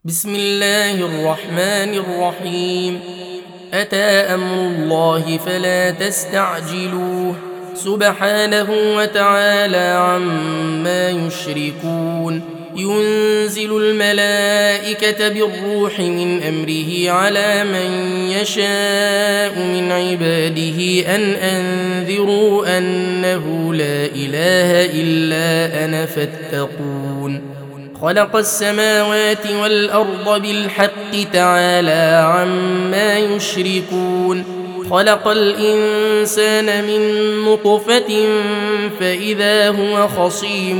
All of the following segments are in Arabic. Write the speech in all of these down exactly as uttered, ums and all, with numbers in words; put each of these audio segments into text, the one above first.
بسم الله الرحمن الرحيم. أتى أمر الله فلا تستعجلوه سبحانه وتعالى عما يشركون. ينزل الملائكة بالروح من أمره على من يشاء من عباده أن أنذروا أنه لا إله إلا أنا فاتقون. خلق السماوات والأرض بالحق تعالى عما يشركون. خلق الإنسان من نطفة فإذا هو خصيم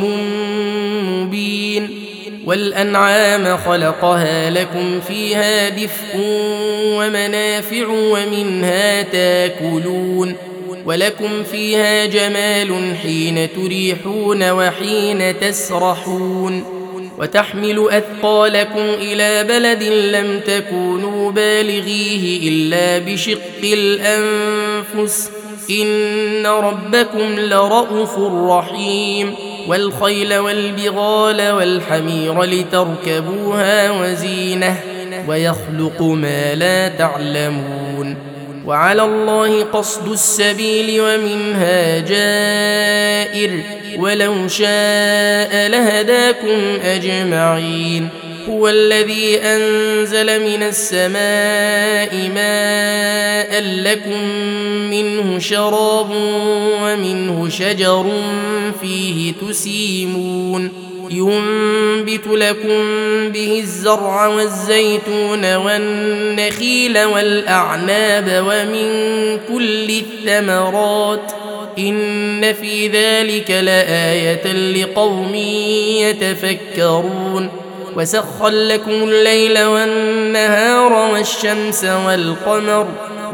مبين. والأنعام خلقها لكم فيها دفء ومنافع ومنها تاكلون ولكم فيها جمال حين تريحون وحين تسرحون. وتحمل أثقالكم إلى بلد لم تكونوا بالغيه إلا بشق الأنفس إن ربكم لرءوف رحيم. والخيل والبغال والحمير لتركبوها وزينة ويخلق ما لا تعلمون. وعلى الله قصد السبيل ومنها جائر ولو شاء لهداكم أجمعين. هو الذي أنزل من السماء ماء لكم منه شراب ومنه شجر فيه تسيمون. ينبت لكم به الزرع والزيتون والنخيل والأعناب ومن كل الثمرات إن في ذلك لآية لقوم يتفكرون. وسخر لكم الليل والنهار والشمس والقمر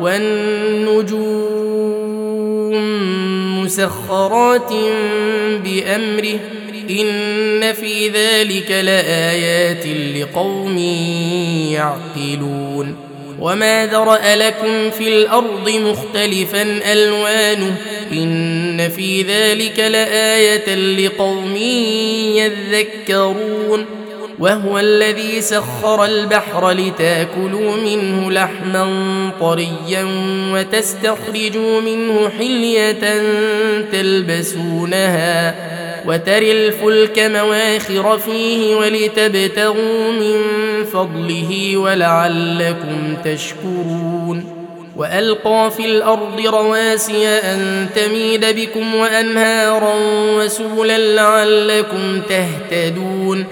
والنجوم مسخرات بأمره إن في ذلك لآيات لقوم يعقلون. وما ذرأ لكم في الأرض مختلفا ألوانه إن في ذلك لآية لقوم يذكرون. وهو الذي سخر البحر لتاكلوا منه لحما طريا وتستخرجوا منه حلية تلبسونها وترى الفلك مواخر فيه ولتبتغوا من فضله ولعلكم تشكرون. وألقى في الأرض رواسي أن تميد بكم وأنهارا وسبلا لعلكم تهتدون.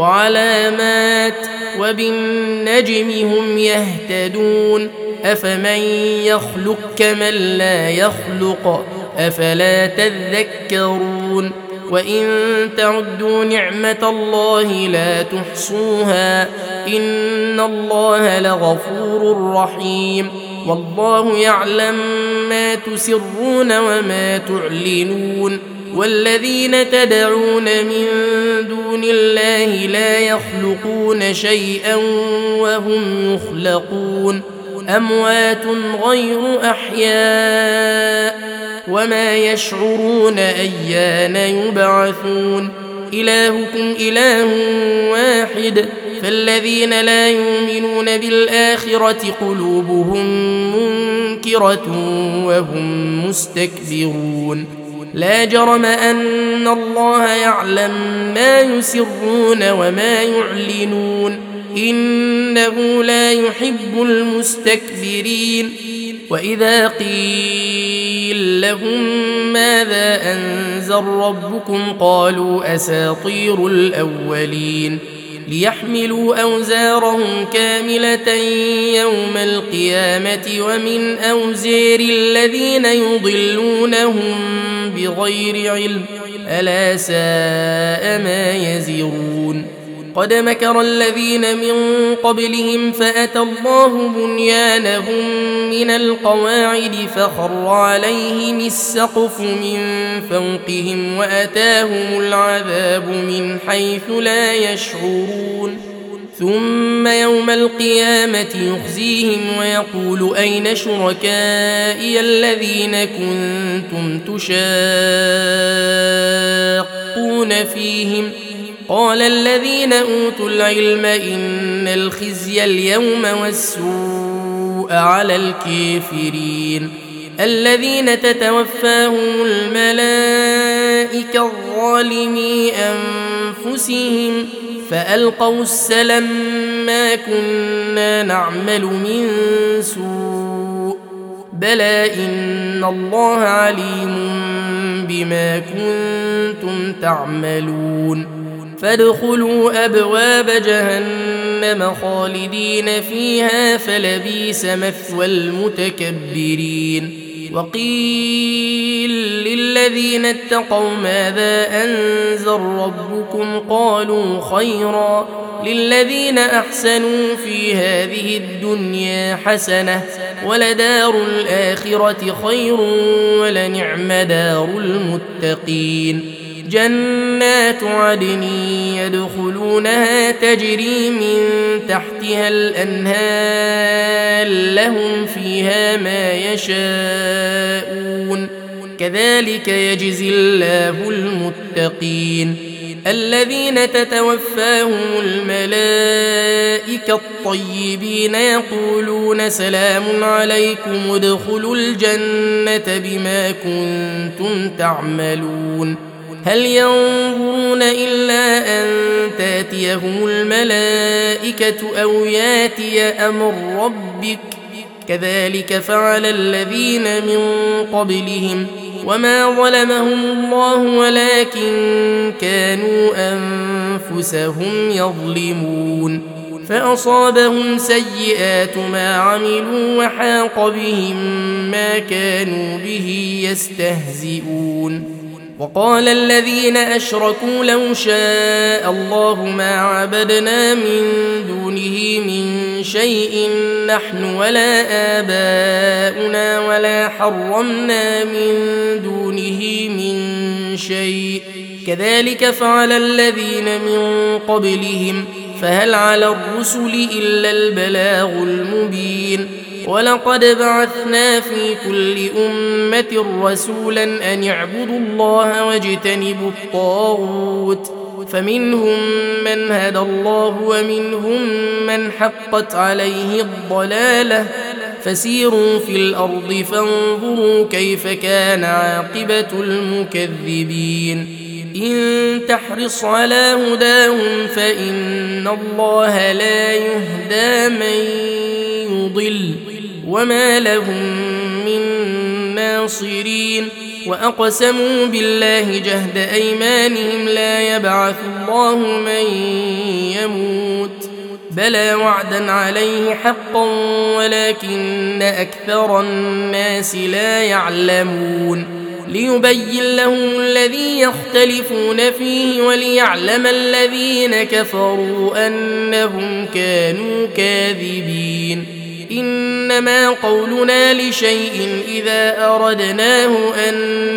وعلامات وبالنجم هم يهتدون. أفمن يخلق كمن لا يخلق أفلا تذكرون. وإن تعدوا نعمة الله لا تحصوها إن الله لغفور رحيم. والله يعلم ما تسرون وما تعلنون. والذين تدعون من دون الله لا يخلقون شيئا وهم يخلقون أموات غير أحياء وما يشعرون أيان يبعثون. إلهكم إله واحد فالذين لا يؤمنون بالآخرة قلوبهم منكرة وهم مستكبرون. لا جرم أن الله يعلم ما يسرون وما يعلنون إنه لا يحب المستكبرين. وإذا قيل لهم ماذا أنزل ربكم قالوا أساطير الأولين ليحملوا أوزارهم كاملة يوم القيامة ومن أوزار الذين يضلونهم بغير علم ألا ساء ما يزرون. قد مكر الذين من قبلهم فأتى الله بنيانهم من القواعد فخر عليهم السقف من فوقهم وأتاهم العذاب من حيث لا يشعرون. ثم يوم القيامة يخزيهم ويقول أين شركائي الذين كنتم تشاقون فيهم قال الذين أوتوا العلم إن الخزي اليوم والسوء على الكافرين الذين تتوفاهم الملائكة الظالمي أنفسهم فألقوا السلم ما كنا نعمل من سوء بلى إن الله عليم بما كنتم تعملون فادخلوا أبواب جهنم خالدين فيها فلبئس مثوى المتكبرين وقيل للذين اتقوا ماذا أنزل ربكم قالوا خيرا للذين أحسنوا في هذه الدنيا حسنة ولدار الآخرة خير ولنعم دار المتقين جنات عدن يدخلونها تجري من تحتها الأنهار لهم فيها ما يشاءون كذلك يجزي الله المتقين الذين تتوفاهم الملائكة الطيبين يقولون سلام عليكم ادخلوا الجنة بما كنتم تعملون هل ينظرون إلا أن تاتيهم الملائكة أو ياتي أمر ربك كذلك فعل الذين من قبلهم وما ظلمهم الله ولكن كانوا أنفسهم يظلمون فأصابهم سيئات ما عملوا وحاق بهم ما كانوا به يستهزئون وقال الذين أشركوا لو شاء الله ما عبدنا من دونه من شيء نحن ولا آباؤنا ولا حرمنا من دونه من شيء كذلك فعل الذين من قبلهم فهل على الرسل إلا البلاغ المبين ولقد بعثنا في كل أمة رسولا أن اعبدوا الله واجتنبوا الطاغوت فمنهم من هدى الله ومنهم من حقت عليه الضلالة فسيروا في الأرض فانظروا كيف كان عاقبة المكذبين إن تحرص على هداهم فإن الله لا يهدى من يضل وما لهم من ناصرين وأقسموا بالله جهد أيمانهم لا يبعث الله من يموت بلى وعدا عليه حقا ولكن أكثر الناس لا يعلمون ليبين لهم الذي يختلفون فيه وليعلم الذين كفروا أنهم كانوا كاذبين إنما قولنا لشيء إذا أردناه أن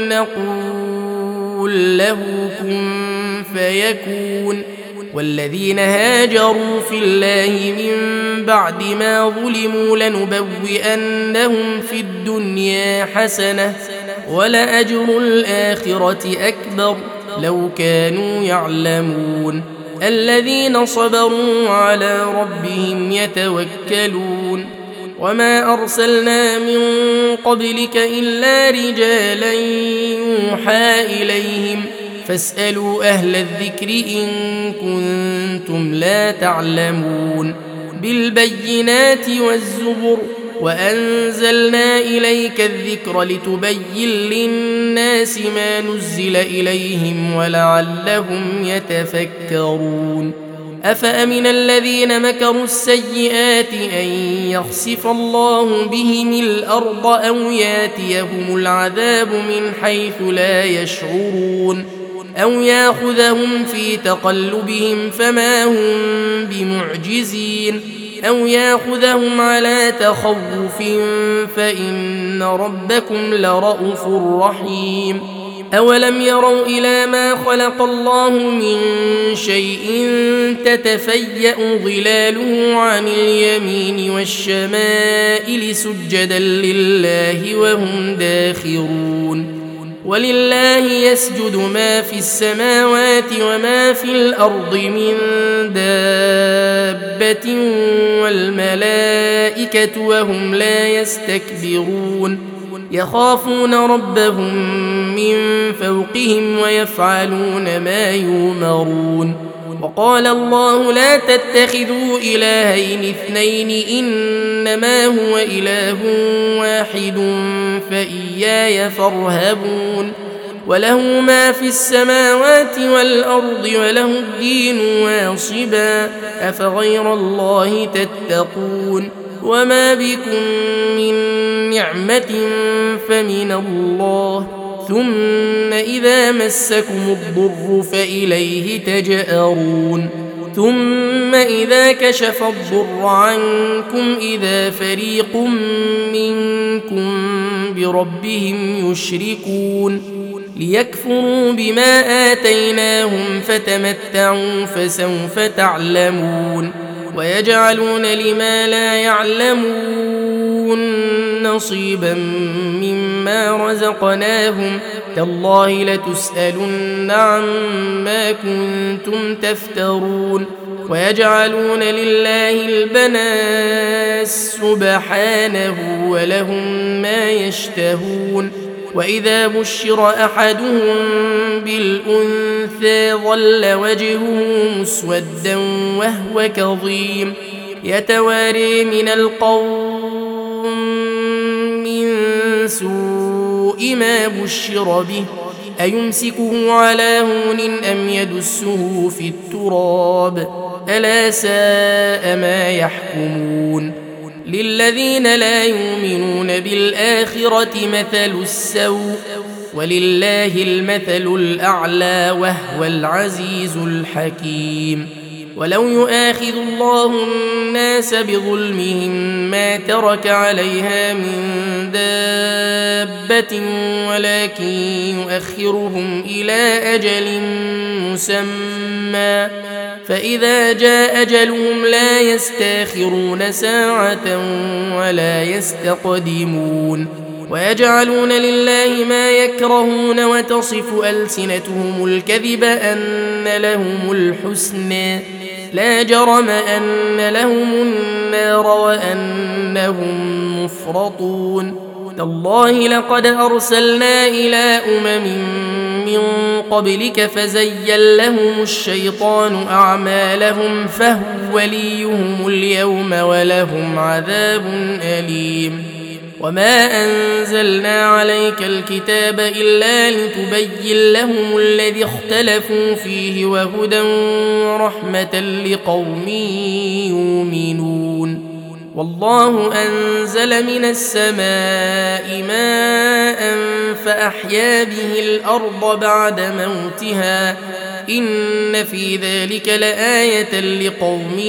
نقول له كن فيكون والذين هاجروا في الله من بعد ما ظلموا لنبوئنهم في الدنيا حسنة ولأجر الآخرة أكبر لو كانوا يعلمون الذين صبروا على ربهم يتوكلون وما أرسلنا من قبلك إلا رجالا يوحى إليهم فاسألوا أهل الذكر إن كنتم لا تعلمون بالبينات والزبر وأنزلنا إليك الذكر لتبين للناس ما نزل إليهم ولعلهم يتفكرون أفأمن الذين مكروا السيئات أن يخسف الله بهم الأرض أو ياتيهم العذاب من حيث لا يشعرون أو ياخذهم في تقلبهم فما هم بمعجزين أو ياخذهم على تخوف فإن ربكم لرءوف رحيم أولم يروا إلى ما خلق الله من شيء تتفيأ ظلاله عن اليمين والشمائل سجدا لله وهم داخرون ولله يسجد ما في السماوات وما في الأرض من دابة والملائكة وهم لا يستكبرون يخافون ربهم من فوقهم ويفعلون ما يؤمرون. وقال الله لا تتخذوا إلهين اثنين إنما هو إله واحد فإياي فارهبون وله ما في السماوات والأرض وله الدين واصبا أفغير الله تتقون وما بكم من نعمة فمن الله ثم إذا مسكم الضر فإليه تجأرون ثم إذا كشف الضر عنكم إذا فريق منكم بربهم يشركون ليكفروا بما آتيناهم فتمتعوا فسوف تعلمون ويجعلون لما لا يعلمون نصيبا مما رزقناهم تالله لتسألن عما كنتم تفترون ويجعلون لله البنات سبحانه ولهم ما يشتهون وإذا بشر أحدهم بالأنثى ظل وجهه مسودا وهو كظيم يتواري من القوم من سوء ما بشر به أيمسكه على هون أم يدسه في التراب ألا ساء ما يحكمون للذين لا يؤمنون بالآخرة مثل السوء ولله المثل الأعلى وهو العزيز الحكيم ولو يؤاخذ الله الناس بظلمهم ما ترك عليها من دابة ولكن يؤخرهم إلى أجل مسمى فإذا جاء أجلهم لا يستاخرون ساعة ولا يستقدمون ويجعلون لله ما يكرهون وتصف ألسنتهم الكذب أن لهم الحسنى لا جرم أن لهم النار وأنهم مفرطون تالله لقد أرسلنا إلى أمم من قبلك فزين لهم الشيطان أعمالهم فهو وليهم اليوم ولهم عذاب أليم وما أنزلنا عليك الكتاب إلا لتبين لهم الذي اختلفوا فيه وهدى ورحمة لقوم يؤمنون والله أنزل من السماء ماء فأحيا به الأرض بعد موتها إن في ذلك لآية لقوم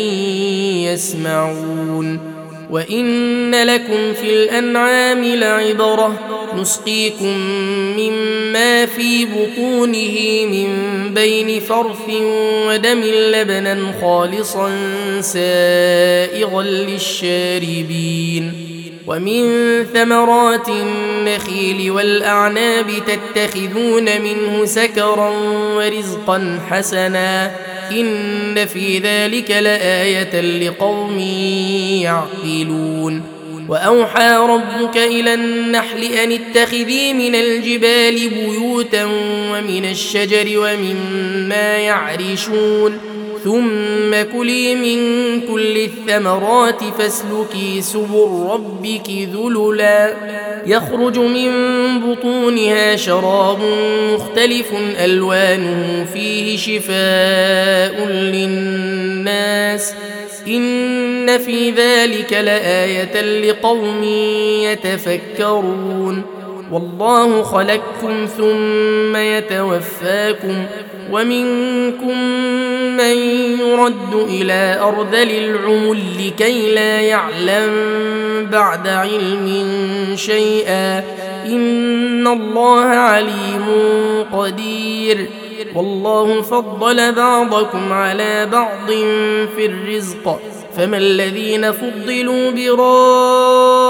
يسمعون وإن لكم في الأنعام لعبرة نسقيكم مما في بطونه من بين فرث ودم لبنا خالصا سائغا للشاربين ومن ثمرات النخيل والأعناب تتخذون منه سكرا ورزقا حسنا إن في ذلك لآية لقوم يعقلون وأوحى ربك إلى النحل أن اتخذي من الجبال بيوتا ومن الشجر ومما يعرشون ثم كلي من كل الثمرات فاسلكي سبل ربك ذللا يخرج من بطونها شراب مختلف ألوانه فيه شفاء للناس إن في ذلك لآية لقوم يتفكرون والله خلقكم ثم يتوفاكم ومنكم من يرد إلى أرذل العمر لكي لا يعلم بعد علم شيئا إن الله عليم قدير والله فضل بعضكم على بعض في الرزق فما الذين فضلوا براد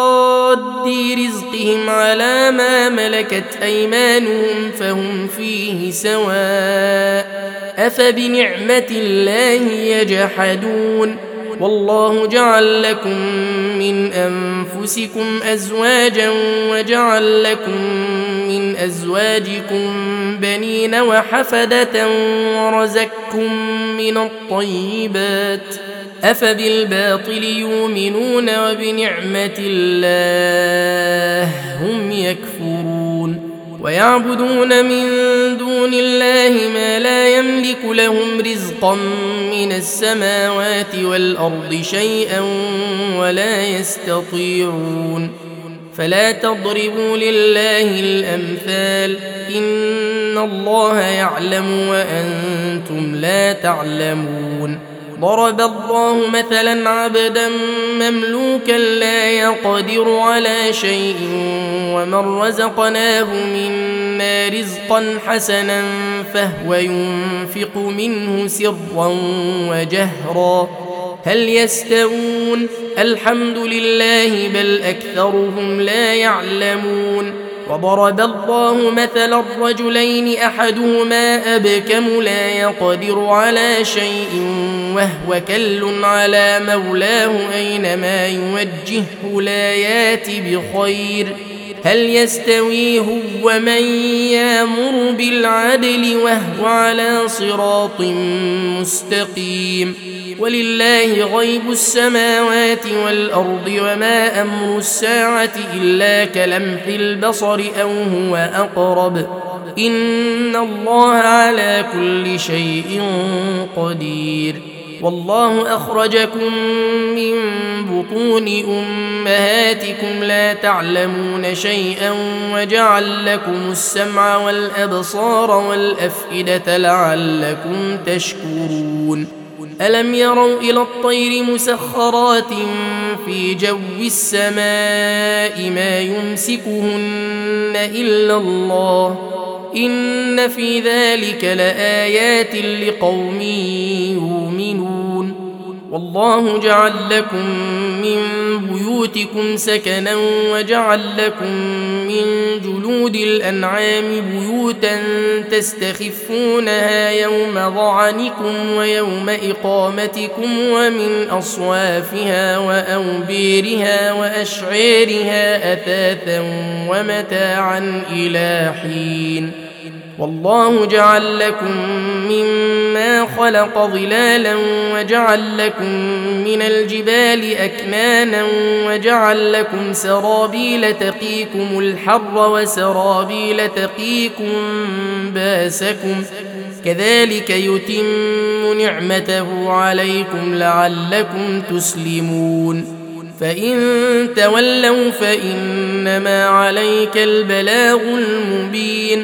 رَدِّ رِزْقِهِمْ عَلَى مَا مَلَكَتْ أَيْمَانُهُمْ فَهُمْ فِيهِ سَوَاءٌ أَفَبِنِعْمَةِ اللَّهِ يَجْحَدُونَ والله جعل لكم من أنفسكم أزواجا وجعل لكم من أزواجكم بنين وحفدة ورزقكم من الطيبات أفبالباطل يؤمنون وبنعمة الله هم يكفرون ويعبدون من دون الله ما لا يملك لهم رزقا من السماوات والأرض شيئا ولا يستطيعون فلا تضربوا لله الأمثال إن الله يعلم وأنتم لا تعلمون ضرب الله مثلا عبدا مملوكا لا يقدر على شيء ومن رزقناه منا رزقا حسنا فهو ينفق منه سرا وجهرا هل يستوون الحمد لله بل أكثرهم لا يعلمون وضرب الله مثلا الرجلين أحدهما أبكم لا يقدر على شيء وهو كل على مولاه أينما يوجهه لا يات بخير هل يستوي هو ومن يأمر بالعدل وهو على صراط مستقيم ولله غيب السماوات والأرض وما أمر الساعة إلا كلمح البصر أو هو أقرب إن الله على كل شيء قدير والله أخرجكم من بطون أمهاتكم لا تعلمون شيئا وجعل لكم السمع والأبصار والأفئدة لعلكم تشكرون ألم يروا إلى الطير مسخرات في جو السماء ما يمسكهن إلا الله إن في ذلك لآيات لقوم يؤمنون والله جعل لكم من بيوتكم سكنا وجعل لكم من جلود الأنعام بيوتا تستخفونها يوم ظعنكم ويوم إقامتكم ومن أصوافها وأوبيرها وأشعيرها أثاثا ومتاعا إلى حين والله جعل لكم مما خلق ظلالا وجعل لكم من الجبال أكنانا وجعل لكم سرابيل تقيكم الحر وسرابيل تقيكم باسكم كذلك يتم نعمته عليكم لعلكم تسلمون فإن تولوا فإنما عليك البلاغ المبين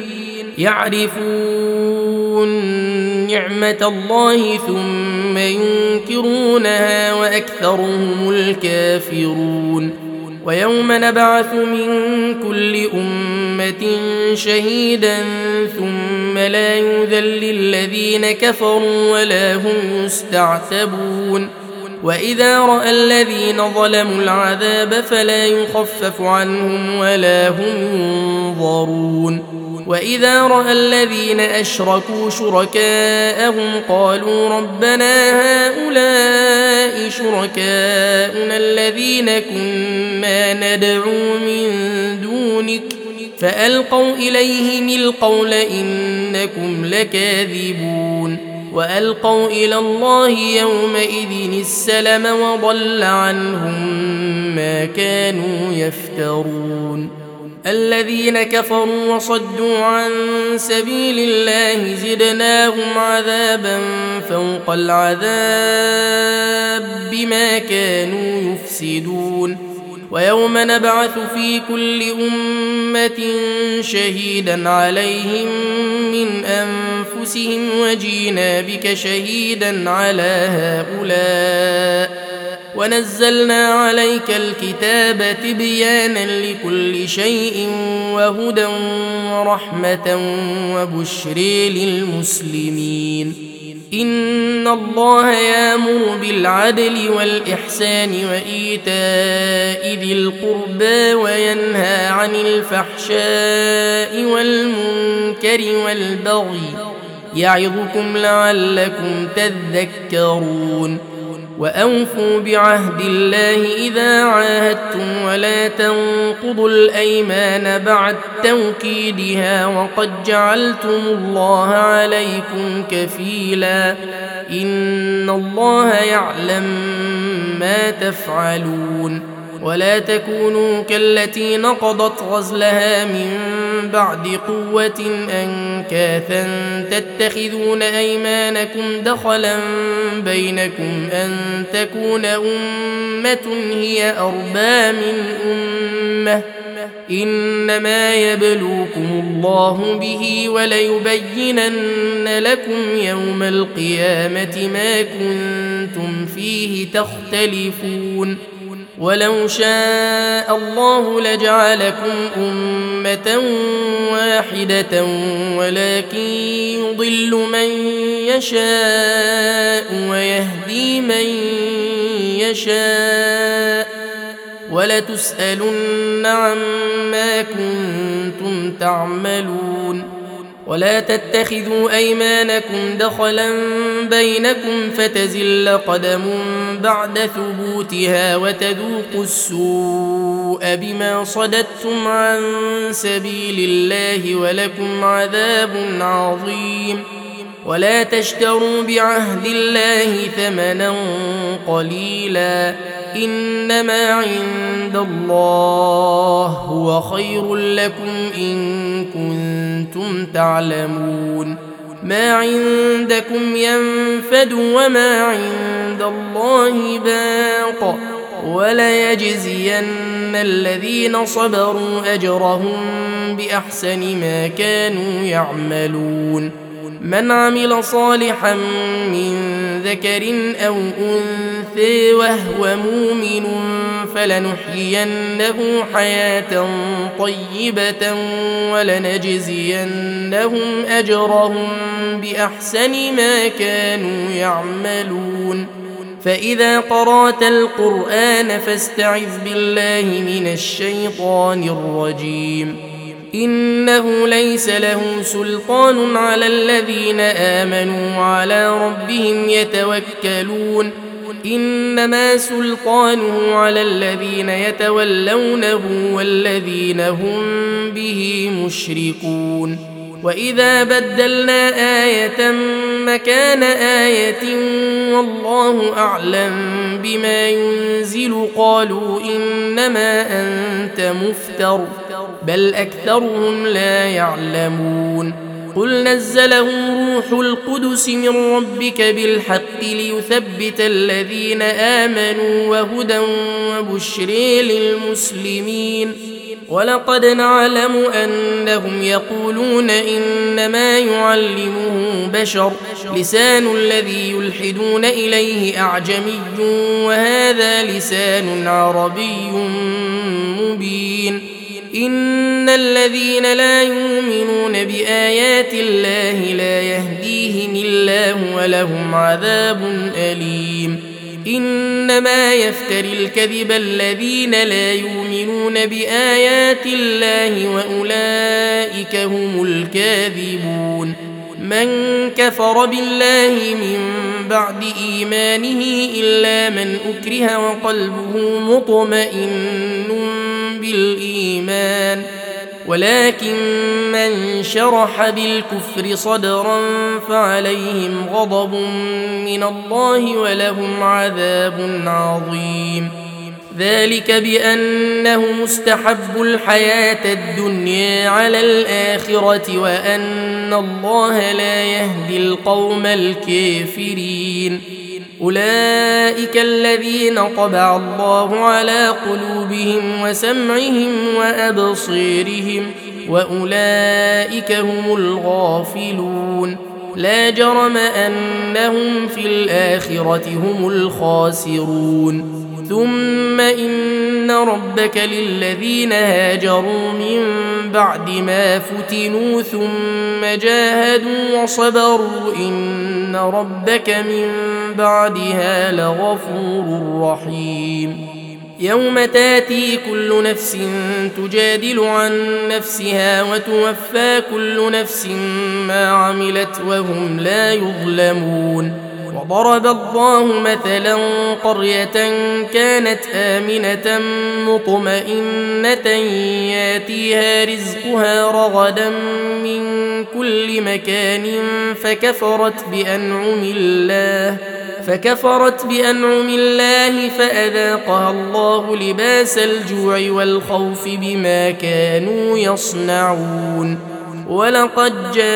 يعرفون نعمة الله ثم ينكرونها وأكثرهم الكافرون ويوم نبعث من كل أمة شهيدا ثم لا يؤذن للذين كفروا ولا هم يستعتبون وإذا رأى الذين ظلموا العذاب فلا يخفف عنهم ولا هم ينظرون وإذا رأى الذين أشركوا شركاءهم قالوا ربنا هؤلاء شركاؤنا الذين كنا ندعو من دونك فألقوا إليهم القول إنكم لكاذبون وألقوا إلى الله يومئذ السلم وضل عنهم ما كانوا يفترون الذين كفروا وصدوا عن سبيل الله زدناهم عذابا فوق العذاب بما كانوا يفسدون ويوم نبعث في كل أمة شهيدا عليهم من أنفسهم وجينا بك شهيدا على هؤلاء ونزلنا عليك الكتاب تبيانا لكل شيء وهدى ورحمة وبشر للمسلمين إن الله يأمر بالعدل والإحسان وإيتاء ذي القربى وينهى عن الفحشاء والمنكر والبغي يعظكم لعلكم تذكرون وأوفوا بعهد الله إذا عاهدتم ولا تنقضوا الأيمان بعد توكيدها وقد جعلتم الله عليكم كفيلا إن الله يعلم ما تفعلون ولا تكونوا كالتي نقضت غزلها من بعد قوة أنكاثا تتخذون أيمانكم دخلا بينكم أن تكون أمة هي أربى من أمة إنما يبلوكم الله به وليبينن لكم يوم القيامة ما كنتم فيه تختلفون ولو شاء الله لجعلكم أمة واحدة ولكن يضل من يشاء ويهدي من يشاء ولتسألن عما كنتم تعملون ولا تتخذوا أيمانكم دخلا بينكم فتزل قدم بعد ثبوتها وتذوقوا السوء بما صددتم عن سبيل الله ولكم عذاب عظيم ولا تشتروا بعهد الله ثمنا قليلا إنما عند الله هو خير لكم إن كنتم تعلمون ما عندكم ينفد وما عند الله باق وليجزين الذين صبروا أجرهم بأحسن ما كانوا يعملون من عمل صالحا من ذكر أو أنثى وهو مؤمن فلنحيينه حياة طيبة ولنجزينهم أجرهم بأحسن ما كانوا يعملون فإذا قرأت القرآن فاستعذ بالله من الشيطان الرجيم إنه ليس له سلطان على الذين آمنوا وعلى ربهم يتوكلون إنما سلطانه على الذين يتولونه والذين هم به مشركون وإذا بدلنا آية مكان آية والله أعلم بما ينزل قالوا إنما أنت مفتر بل أكثرهم لا يعلمون قل نزله روح القدس من ربك بالحق ليثبت الذين آمنوا وهدى وبشر للمسلمين ولقد نعلم أنهم يقولون إنما يعلمه بشر لسان الذي يلحدون إليه أعجمي وهذا لسان عربي مبين إن الذين لا يؤمنون بآيات الله لا يهديهم الله ولهم عذاب أليم إنما يفتري الكذب الذين لا يؤمنون بآيات الله وأولئك هم الكاذبون من كفر بالله من بعد إيمانه إلا من أكره وقلبه مطمئن بالإيمان ولكن من شرح بالكفر صدرا فعليهم غضب من الله ولهم عذاب عظيم ذلك بأنه مستحب الحياة الدنيا على الآخرة وأن الله لا يهدي القوم الكافرين أولئك الذين طبع الله على قلوبهم وسمعهم وأبصيرهم وأولئك هم الغافلون لا جرم أنهم في الآخرة هم الخاسرون ثم إن ربك للذين هاجروا من بعد ما فتنوا ثم جاهدوا وصبروا إن ربك من بعدها لغفور رحيم يوم تاتي كل نفس تجادل عن نفسها وتوفى كل نفس ما عملت وهم لا يظلمون وضرب الله مثلا قرية كانت آمنة مطمئنة ياتيها رزقها رغدا من كل مكان فكفرت بأنعم الله فكفرت بأنعم الله فأذاقها الله لباس الجوع والخوف بما كانوا يصنعون ولقد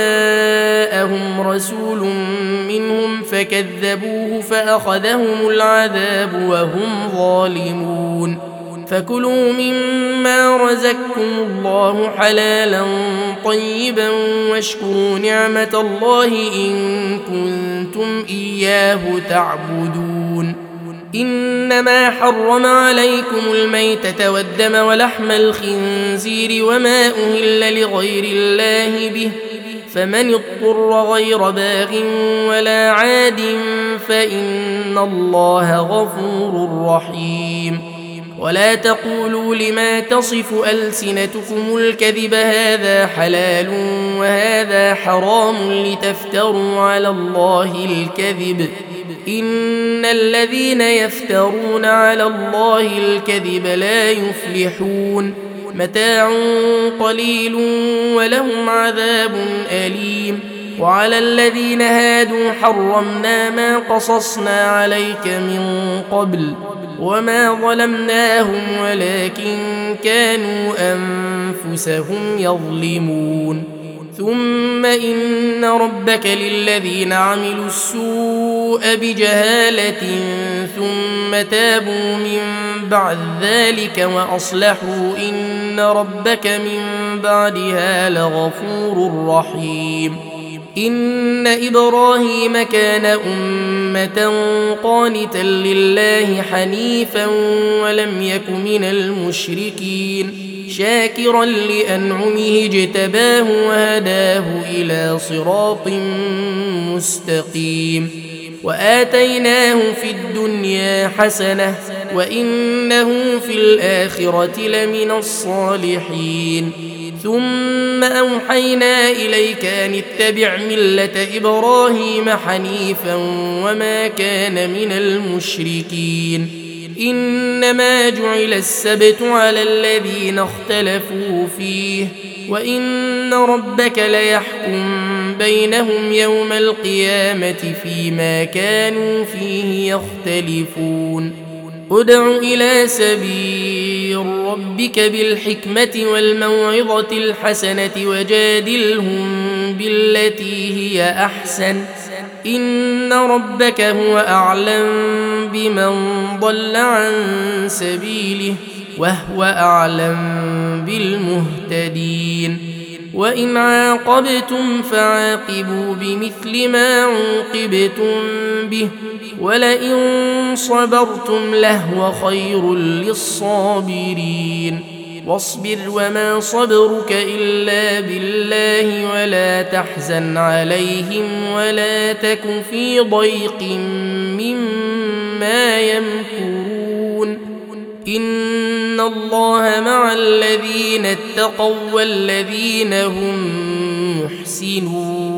جاءهم رسول منهم فكذبوه فأخذهم العذاب وهم ظالمون فكلوا مما رزقكم الله حلالا طيبا واشكروا نعمة الله إن كنتم إياه تعبدون إنما حرم عليكم الميتة والدم ولحم الخنزير وما أهل لغير الله به فمن اضطر غير باغ ولا عاد فإن الله غفور رحيم ولا تقولوا لما تصف ألسنتكم الكذب هذا حلال وهذا حرام لتفتروا على الله الكذب إن الذين يفترون على الله الكذب لا يفلحون متاع قليل ولهم عذاب أليم وعلى الذين هادوا حرمنا ما قصصنا عليك من قبل وما ظلمناهم ولكن كانوا أنفسهم يظلمون ثم إن ربك للذين عملوا السوء بجهالة ثم تابوا من بعد ذلك وأصلحوا إن ربك من بعدها لغفور رحيم إن إبراهيم كان أمة قانتا لله حنيفا ولم يك من المشركين شاكرا لأنعمه اجتباه وهداه إلى صراط مستقيم وآتيناه في الدنيا حسنة وإنه في الآخرة لمن الصالحين ثم أوحينا إليك أن اتبع ملة إبراهيم حنيفا وما كان من المشركين إنما جعل السبت على الذين اختلفوا فيه وإن ربك ليحكم بينهم يوم القيامة فيما كانوا فيه يختلفون ادع إلى سبيل ربك بالحكمة والموعظة الحسنة وجادلهم بالتي هي أحسن إن ربك هو أعلم بمن ضل عن سبيله وهو أعلم بالمهتدين وإن عاقبتم فعاقبوا بمثل ما عوقبتم به ولئن صبرتم لهو خير للصابرين واصبر وما صبرك إلا بالله ولا تحزن عليهم ولا تك في ضيق مما يمكرون إن الله مع الذين اتقوا والذين هم محسنون